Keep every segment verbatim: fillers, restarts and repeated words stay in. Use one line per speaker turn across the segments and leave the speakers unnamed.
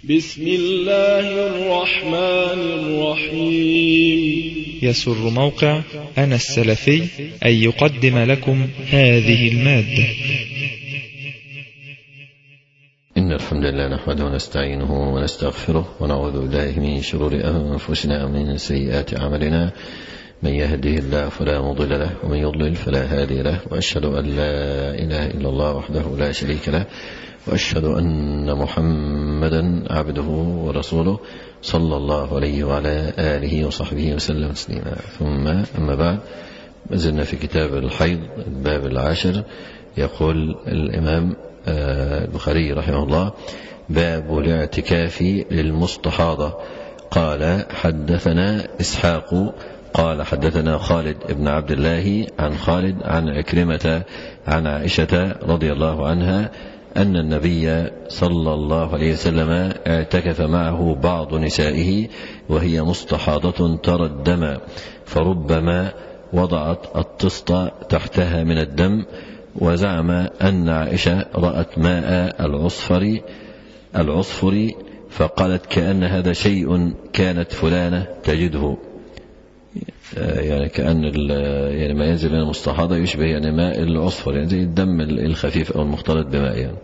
بسم الله الرحمن الرحيم.
يسر موقع أنا السلفي أن يقدم لكم هذه المادة.
إن الحمد لله نحمده ونستعينه ونستغفره ونعوذ بالله من شرور أنفسنا ومن سيئات أعمالنا، من يهده الله فلا مضل له ومن يضلل فلا هادي له، وأشهد أن لا إله إلا الله وحده لا شريك له، وأشهد أن محمدا عبده ورسوله صلى الله عليه وعلى آله وصحبه وسلم تسليما. ثم أما بعد، ما زلنا في كتاب الحيض الباب العاشر. يقول الإمام البخاري رحمه الله: باب الاعتكاف للمستحاضة. قال: حدثنا إسحاق قال حدثنا خالد بن عبد الله عن خالد عن عكرمة عن عائشة رضي الله عنها أن النبي صلى الله عليه وسلم اعتكف معه بعض نسائه وهي مستحاضة ترى الدم، فربما وضعت الطست تحتها من الدم، وزعم أن عائشة رأت ماء العصفر العصفر فقالت: كأن هذا شيء كانت فلانة تجده، يعني كأن يعني ما ينزل من المستحاضة يشبه يعني ماء العصفر، يعني زي الدم الخفيف أو المختلط بماء يعني.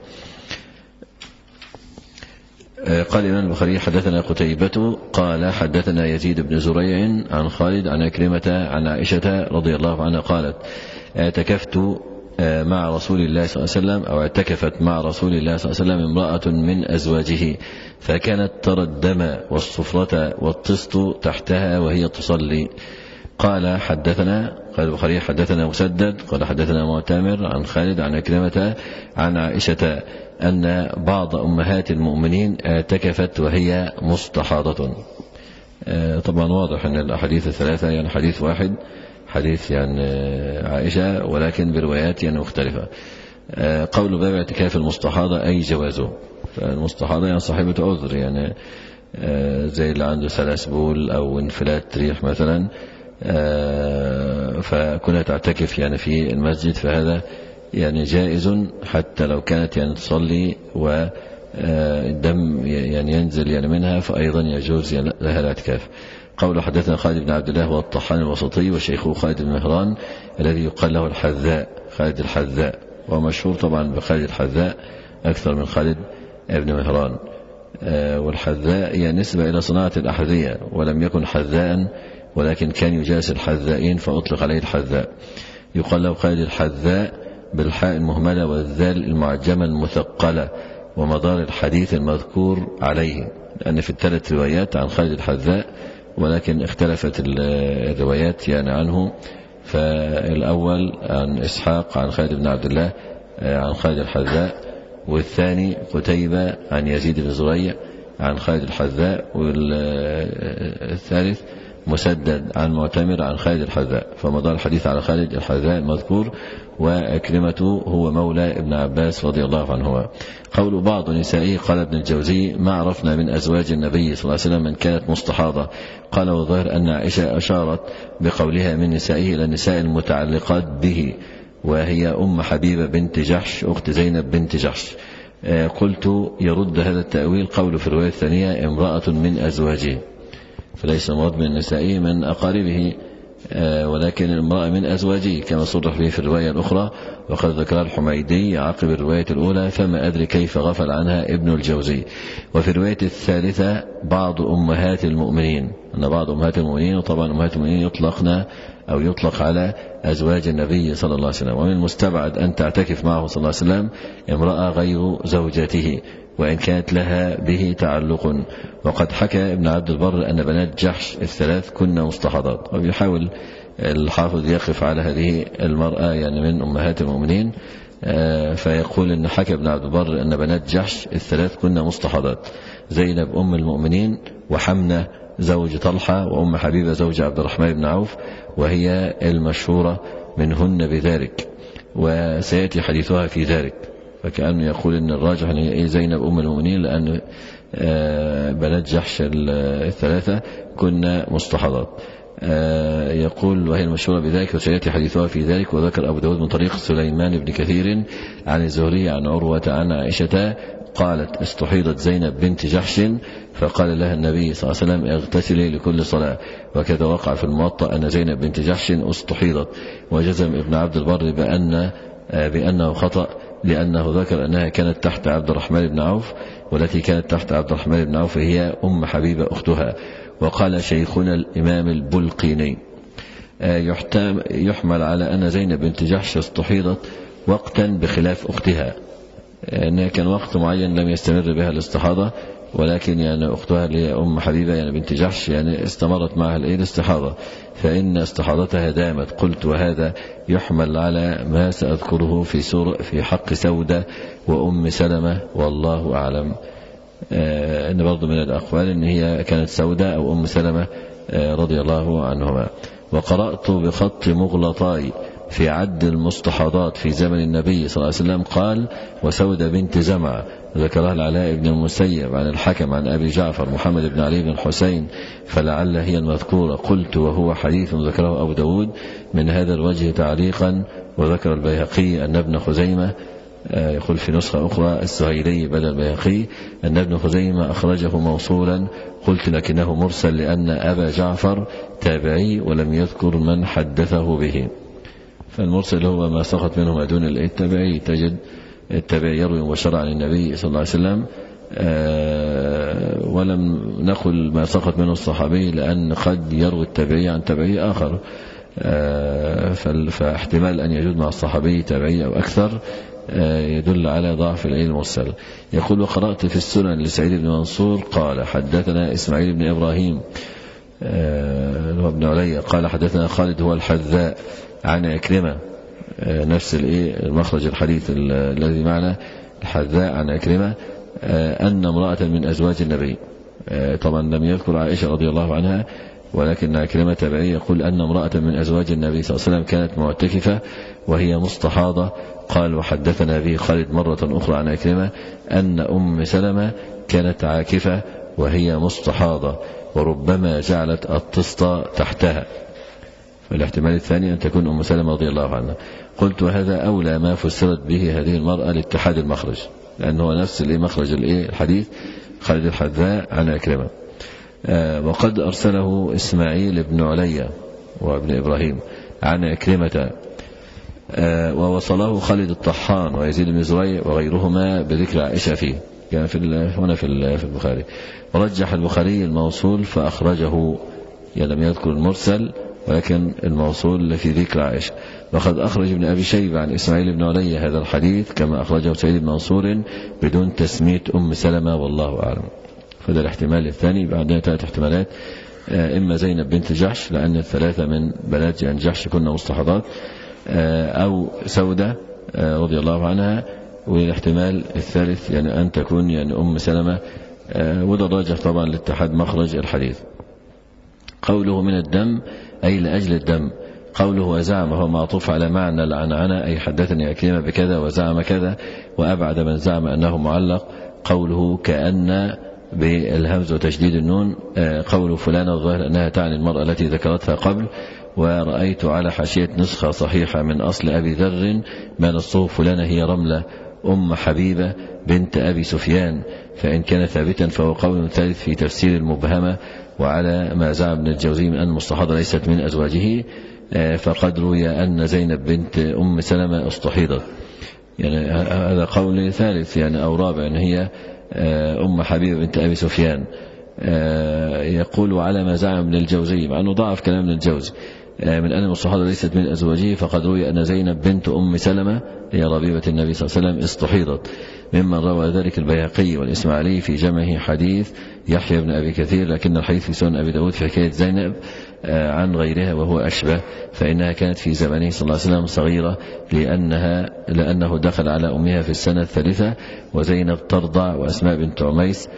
قال الإمام البخاري: حدثنا قتيبة قال حدثنا يزيد بن زريع عن خالد عن عكرمة عن عائشة رضي الله عنها قالت: اعتكفت مع رسول الله صلى الله عليه وسلم أو اعتكفت مع رسول الله صلى الله عليه وسلم امرأة من أزواجه، فكانت ترى الدم والصفرة والطست تحتها وهي تصلي. قال حدثنا قال البخاري: حدثنا مسدد قال حدثنا معتمر عن خالد عن عكرمة عن عائشة أن بعض أمهات المؤمنين اعتكفت وهي مستحاضة. طبعا واضح أن الأحاديث الثلاثة يعني حديث واحد، حديث يعني عائشة، ولكن بروايات يعني مختلفة. قول باب اعتكاف المستحاضة أي جوازه. فالمستحاضة يعني صاحبة عذر، يعني زي اللي عنده سلس بول أو انفلات ريح مثلا، فكونها تعتكف يعني في المسجد، فهذا يعني جائز حتى لو كانت يعني تصلي والدم يعني ينزل يعني منها، فأيضا يجوز يعني لها الاعتكاف. قول حدثنا خالد بن عبد الله والطحان الوسطي وشيخه خالد بن مهران الذي يقال له الحذاء، خالد الحذاء، ومشهور طبعا بخالد الحذاء أكثر من خالد ابن مهران. والحذاء هي يعني نسبة إلى صناعة الأحذية، ولم يكن حذاء ولكن كان يجالس الحذائين فأطلق عليه الحذاء. يقال له خالد الحذاء بالحاء المهملة والذال المعجمة المثقلة، ومدار الحديث المذكور عليه، لأن في الثلاث روايات عن خالد الحذاء، ولكن اختلفت الروايات يعني عنه. فالأول عن إسحاق عن خالد بن عبد الله عن خالد الحذاء، والثاني قتيبة عن يزيد بن زريع عن خالد الحذاء، والثالث مسدد عن معتمر عن خالد الحذاء، فمدار الحديث على خالد الحذاء المذكور. وأكرمة هو مولى ابن عباس رضي الله عنهما. قول بعض نسائه قال ابن الجوزي: ما عرفنا من أزواج النبي صلى الله عليه وسلم من كانت مستحاضة. قال: والظاهر أن عائشة أشارت بقولها من نسائه إلى النساء المتعلقات به، وهي أم حبيبة بنت جحش أخت زينب بنت جحش. قلت: يرد هذا التأويل قول في الرواية الثانية امرأة من أزواجه، فليس مراد من نسائه من أقاربه، ولكن المرأة من أزواجه كما صرح به في الرواية الأخرى، وقد ذكر الحميدي عقب الرواية الأولى، فما أدري كيف غفل عنها ابن الجوزي. وفي الرواية الثالثة بعض أمهات المؤمنين، أن بعض أمهات المؤمنين، وطبعا أمهات المؤمنين يطلقنا أو يطلق على أزواج النبي صلى الله عليه وسلم. ومن المستبعد أن تعتكف معه صلى الله عليه وسلم امرأة غير زوجته، وإن كانت لها به تعلق. وقد حكى ابن عبد البر أن بنات جحش الثلاث كنا مستحاضات، ويحاول الحافظ يقف على هذه المرأة يعني من أمهات المؤمنين، فيقول أن حكى ابن عبد البر أن بنات جحش الثلاث كنا مستحاضات: زينب أم المؤمنين، وحمنة زوج طلحة، وأم حبيبة زوج عبد الرحمن بن عوف، وهي المشهورة منهن بذلك، وسيأتي حديثها في ذلك. فكأنه يقول أن الراجح أن هي زينب أم المؤمنين، لأن بنات جحش الثلاثة كنا مستحاضات. يقول وهي المشهورة بذلك وسيأتي حديثها في ذلك. وذكر أبو داود من طريق سليمان بن كثير عن الزهري عن عروة عن عائشة قالت استحيضت زينب بنت جحش فقال لها النبي صلى الله عليه وسلم اغتسلي لكل صلاة. وكذا وقع في الموطأ أن زينب بنت جحش استحيضت. وجزم ابن عبد البر بأن بأنه خطأ لأنه ذكر أنها كانت تحت عبد الرحمن بن عوف، والتي كانت تحت عبد الرحمن بن عوف هي أم حبيبة أختها. وقال شيخنا الإمام البلقيني يحمل على أن زينب بنت جحش استحيضت وقتا بخلاف أختها، أنها كان وقت معين لم يستمر بها الاستحاضة، ولكن يعني أختها اللي هي أم حبيبة يعني بنت جحش يعني استمرت معها الاستحاضة، فإن استحاضتها دامت. قلت وهذا يحمل على ما سأذكره في سورة في حق سودة وأم سلمة والله أعلم. آه إن برضو من الأقوال إن هي كانت سودة أو أم سلمة آه رضي الله عنهما. وقرأت بخط مغلطاي في عد المستحاضات في زمن النبي صلى الله عليه وسلم قال وسودة بنت زمع، ذكرها العلاء بن المسيب عن الحكم عن أبي جعفر محمد بن علي بن الحسين فلعل هي المذكورة. قلت وهو حديث ذكره أبو داود من هذا الوجه تعليقا. وذكر البيهقي أن ابن خزيمة يقول في نسخة أخرى السهيلي بدل البيهقي أن ابن خزيمة أخرجه موصولا. قلت لكنه مرسل لأن أبا جعفر تابعي ولم يذكر من حدثه به، فالمرسل هو ما سقط منه ما دون التابعي. تجد التابعي يروي مباشرة عن النبي صلى الله عليه وسلم ولم نقل ما سقط منه الصحابي لأن قد يروي التابعي عن تابعي آخر، فاحتمال أن يجود مع الصحابي تابعي أو أكثر يدل على ضعف المرسل. يقول وقرأت في السنن لسعيد بن منصور قال حدثنا إسماعيل بن إبراهيم ابن علي قال حدثنا خالد هو الحذاء عن عكرمة نفس المخرج الحديث الذي معنا الحذاء عن عكرمة أن امرأة من أزواج النبي، طبعا لم يذكر عائشة رضي الله عنها ولكن عكرمة تبعي يقول أن امرأة من أزواج النبي صلى الله عليه وسلم كانت معتكفة وهي مستحاضة. قال وحدثنا به خالد مرة أخرى عن عكرمة أن أم سلمة كانت عاكفة وهي مستحاضة وربما جعلت الطسط تحتها، فالاحتمال الثاني أن تكون أم سلمة رضي الله عنها. قلت وهذا أولى ما فسرت به هذه المرأة لاتحاد المخرج، لأنه نفس مخرج الحديث خالد الحذاء عن عكرمة. آه وقد أرسله إسماعيل بن علي وابن إبراهيم عن عكرمة آه ووصله خالد الطحان ويزيد بن زريع وغيرهما بذكر عائشة فيه، كان في هنا في في البخاري. ورجح البخاري الموصول فأخرجه، يعني لم يذكر المرسل ولكن الموصول في ذكر عائشة. وقد أخرج ابن أبي شيبة عن إسماعيل بن علي هذا الحديث كما أخرجه سعيد بن منصور بدون تسمية أم سلمة والله أعلم. فده الاحتمال الثاني. بعدها ثلاث احتمالات، إما زينب بنت جحش لأن الثلاثة من بنات جحش كنا مستحاضات، أو سودة رضي الله عنها، والاحتمال الثالث يعني أن تكون يعني أم سلمة، وده راجح طبعا لاتحاد مخرج الحديث. قوله من الدم أي لأجل الدم. قوله وزعم هو معطوف على معنى العنعنة أي حدثني عكرمة بكذا وزعم كذا، وأبعد من زعم أنه معلق. قوله كأن بالهمز وتشديد النون، قول فلانة الظاهر أنها تعني المرأة التي ذكرتها قبل. ورأيت على حاشية نسخة صحيحة من أصل أبي ذر ما نصه فلانة هي رملة أم حبيبة بنت أبي سفيان، فإن كان ثابتا فهو قول ثالث في تفسير المبهمة. وعلى ما زعم ابن الجوزي من أن المستحاضة ليست من أزواجه، فقد روي أن زينب بنت أم سلمة استحيضت، يعني هذا قول ثالث يعني أو رابع أن هي أم حبيبة بنت أبي سفيان. يقول على ما زعم ابن الجوزي، مع أنه ضعف كلام ابن الجوزي، من أن المستحاضة ليست من أزواجه، فقد روي أن زينب بنت أم سلمة هي ربيبة النبي صلى الله عليه وسلم استحيضت، ممن روى ذلك البيهقي والإسماعيلي في جمعه حديث يحيى بن أبي كثير، لكن الحديث في سنن أبي داود في حكاية زينب عن غيرها وهو أشبه، فإنها كانت في زمانه صلى الله عليه وسلم صغيرة لأنها لأنه دخل على أمها في السنة الثالثة وزينب ترضع، وأسماء بنت عميس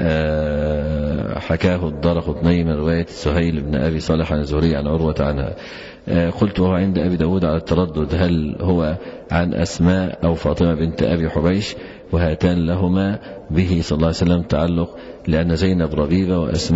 حكاه الدارقطني من رواية سهيل بن أبي صالح عن الزهري عن عروة عنها. قلت وهو عند أبي داود على التردد هل هو عن أسماء أو فاطمة بنت أبي حبيش، وهاتان لهما به صلى الله عليه وسلم تعلق، لأن زينب ربيبة وأسماء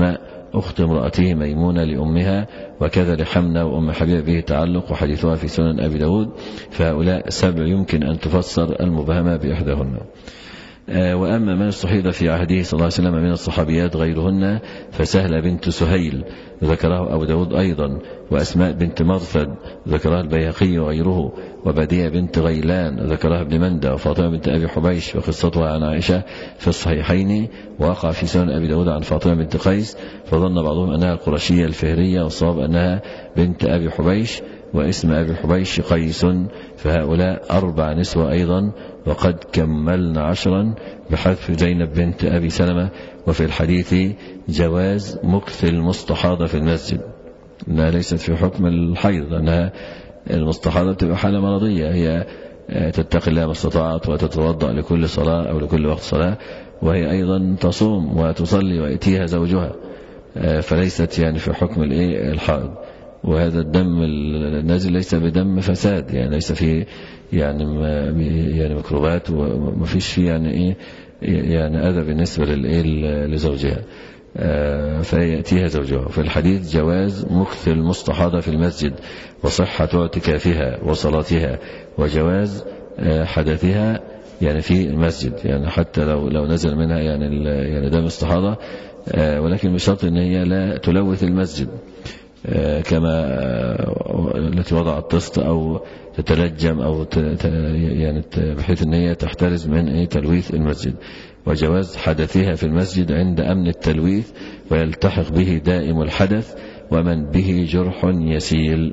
أخت امرأته ميمونة لأمها، وكذا لحمنة وأم حبيبة به تعلق، وحديثها في سنن أبي داود. فهؤلاء سبع يمكن أن تفسر المبهمة بإحداهن. وأما من استحيض في عهده صلى الله عليه وسلم من الصحابيات غيرهن فسهلة بنت سهيل ذكره أبو داود أيضا، وأسماء بنت مغفد ذكرها البيهقي وغيره، وبدية بنت غيلان ذكرها ابن مندى، وفاطمة بنت أبي حبيش وقصتها عن عائشة في الصحيحين، ووقع في سنن أبي داود عن فاطمة بنت قيس، فظن بعضهم أنها القرشية الفهرية، والصواب أنها بنت أبي حبيش، واسم أبي حبيش قيس. فهؤلاء أربع نسوة أيضا، وقد كملنا عشرا بحذف زينب بنت أبي سلمة. وفي الحديث جواز مكث المستحاضة في المسجد، أنها ليست في حكم الحيض، لأنها المستحاضة بتبقى حالة مرضية، هي تتقي الله ما استطاعت وتتوضأ لكل صلاة أو لكل وقت صلاة، وهي أيضا تصوم وتصلي ويأتيها زوجها، فليست يعني في حكم الحائض. وهذا الدم النازل ليس بدم فساد، يعني ليس فيه يعني يعني ميكروبات، وما فيش فيه يعني ايه يعني اذى بالنسبه للايه لزوجها، فياتيها زوجها. في الحديث جواز مكث المستحاضة في المسجد، وصحة اعتكافها وصلاتها، وجواز حدثها يعني في المسجد، يعني حتى لو لو نزل منها يعني يعني دم استحاضة، ولكن بشرط ان هي لا تلوث المسجد كما التي وضعت طست أو تتلجم أو يعني بحيث أن هي تحترز من تلويث المسجد. وجواز حدثها في المسجد عند أمن التلويث، ويلتحق به دائم الحدث ومن به جرح يسيل.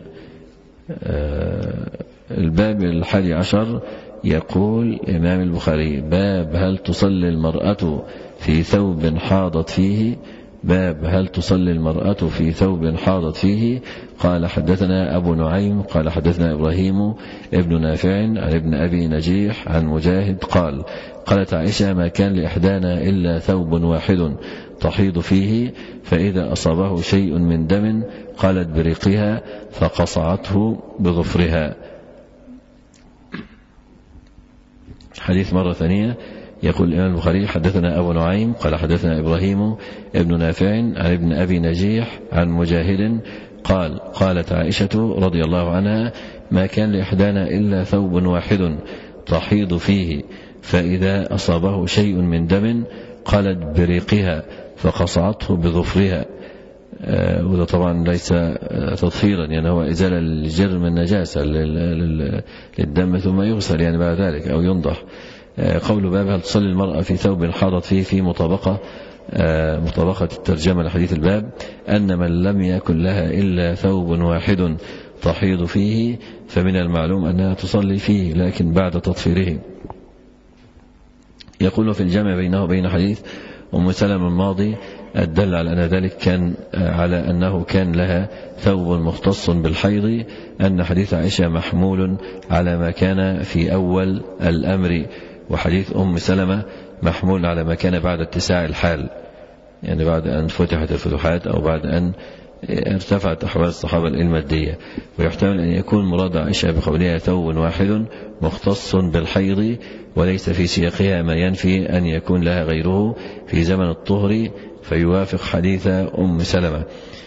الباب الحادي عشر يقول إمام البخاري: باب هل تصلي المرأة في ثوب حاضت فيه. باب هل تصلي المرأة في ثوب حاضت فيه. قال حدثنا أبو نعيم قال حدثنا إبراهيم ابن نافع عن ابن أبي نجيح عن مجاهد قال: قالت عائشة: ما كان لإحدانا إلا ثوب واحد تحيض فيه، فإذا أصابه شيء من دم قالت بريقها فقصعته بظفرها. حديث مرة ثانية. يقول الإمام البخاري: حدثنا أبو نعيم قال حدثنا إبراهيم ابن نافع عن ابن أبي نجيح عن مجاهد قال: قالت عائشة رضي الله عنها: ما كان لإحدانا إلا ثوب واحد تحيض فيه، فإذا أصابه شيء من دم قالت بريقها فقصعته بظفرها. آه وده طبعا ليس تطهيرا، يعني هو إزالة الجرم النجاسة للدم ثم يغسل يعني بعد ذلك أو ينضح. قول باب هل تصلي المرأة في ثوب حاضت فيه في مطابقة مطابقة الترجمة لحديث الباب أن من لم يكن لها إلا ثوب واحد تحيض فيه فمن المعلوم أنها تصلي فيه لكن بعد تطهيره. يقول في الجمع بينه وبين حديث أم سلمة الماضي الدل على أن ذلك كان على أنه كان لها ثوب مختص بالحيض، أن حديث عائشة محمول على ما كان في أول الأمر، وحديث أم سلمة محمول على ما كان بعد اتساع الحال، يعني بعد أن فتحت الفتوحات أو بعد أن ارتفعت أحوال الصحابة المادية. ويحتمل أن يكون مراد عائشة بقولها ثوب واحد مختص بالحيض وليس في سياقها ما ينفي أن يكون لها غيره في زمن الطهر فيوافق حديث أم سلمة،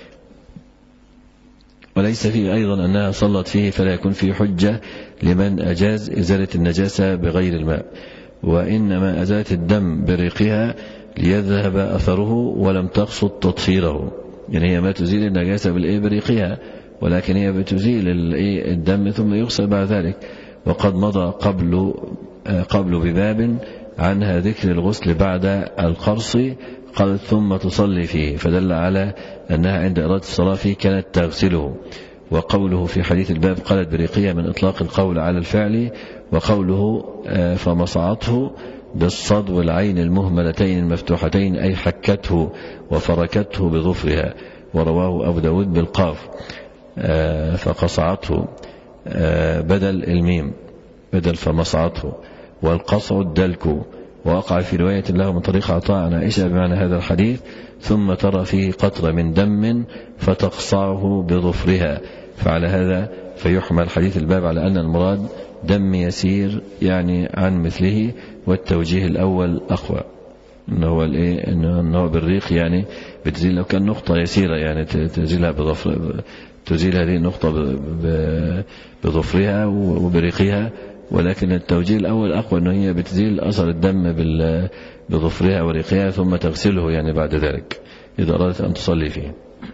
وليس فيه أيضا أنها صلت فيه فلا يكون فيه حجة لمن أجاز إزالة النجاسة بغير الماء، وإنما أزالت الدم بريقها ليذهب أثره ولم تقصد تطهيره، يعني هي ما تزيل النجاسة بريقها ولكن هي بتزيل الدم ثم يغسل بعد ذلك. وقد مضى قبل قبل بباب عنها ذكر الغسل بعد القرص قالت ثم تصلي فيه، فدل على أنها عند إرادة الصلاة فيه كانت تغسله. وقوله في حديث الباب قالت بريقها من إطلاق القول على الفعل، وقوله فمصعته بالصد والعين المهملتين المفتوحتين أي حكته وفركته بظفرها. ورواه أبو داود بالقاف فقصعته بدل الميم بدل فمصعته، والقصع الدلك. ووقع في رواية له من طريق عطاء عن عائشة بمعنى هذا الحديث ثم ترى فيه قطرة من دم فتقصعه بظفرها، فعلى هذا فيحمل حديث الباب على أن المراد دم يسير يعني عن مثله، والتوجيه الأول أقوى. إن هو الإيه إن هو بالريق يعني بتزيل لو كان نقطة يسيرة يعني تزيلها بظفر تزيل هذه النقطة بظفرها وبريقها، ولكن التوجيه الأول أقوى أنه هي بتزيل أثر الدم بظفرها وريقها ثم تغسله يعني بعد ذلك إذا أردت أن تصلي فيه.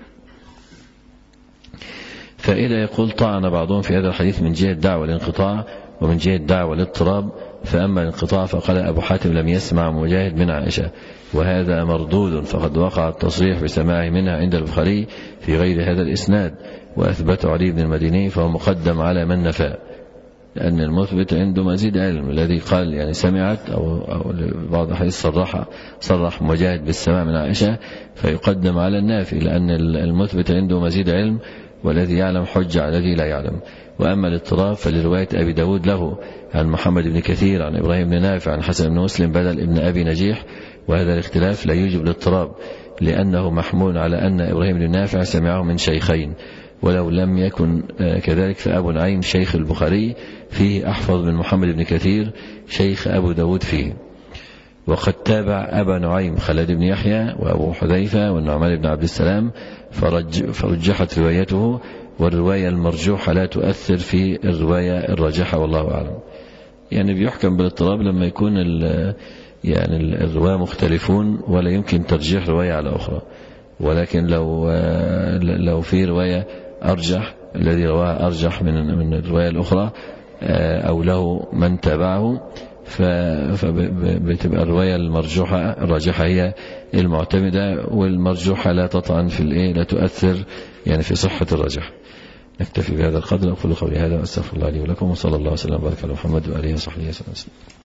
فإذا يقول طعن بعضهم في هذا الحديث من جهة دعوة الانقطاع ومن جهة دعوة الاضطراب، فأما الانقطاع فقال أبو حاتم لم يسمع مجاهد من عائشة وهذا مردود، فقد وقع التصريح بسماعه منها عند البخاري في غير هذا الإسناد وأثبته علي بن المديني فهو مقدم على من نفى، لأن المثبت عنده مزيد علم. الذي قال يعني سمعت أو, أو بعض الحديث صرح صرح مجاهد بالسماع من عائشة فيقدم على النافي، لأن المثبت عنده مزيد علم والذي يعلم حجة على الذي لا يعلم. وأما الاضطراب فلرواية أبي داود له عن محمد بن كثير عن إبراهيم بن نافع عن حسن بن مسلم بدل ابن أبي نجيح، وهذا الاختلاف لا يوجب الاضطراب لأنه محمول على أن إبراهيم بن نافع سمعه من شيخين، ولو لم يكن كذلك فأبو نعيم شيخ البخاري فيه أحفظ من محمد بن كثير شيخ أبو داود فيه. وقد تابع أبا نعيم خالد بن يحيى وأبو حذيفة والنعمان بن عبد السلام فرج فرجحت روايته، والرواية المرجوحة لا تؤثر في الرواية الراجحة والله أعلم. يعني بيحكم بالاضطراب لما يكون يعني الرواية مختلفون ولا يمكن ترجيح رواية على أخرى، ولكن لو لو في رواية أرجح الذي رواها أرجح من من الرواية الأخرى أو له من تابعه فبتبقى الرواية المرجوحة الراجحة هي المعتمدة، والمرجوحة لا تطعن في الإيه لا تؤثر يعني في صحة الراجح. نكتفي بهذا القدر. أقول قولي هذا وأستغفر الله لي ولكم، وصلى الله وسلم وبارك على محمد وآله وصحبه وسلم.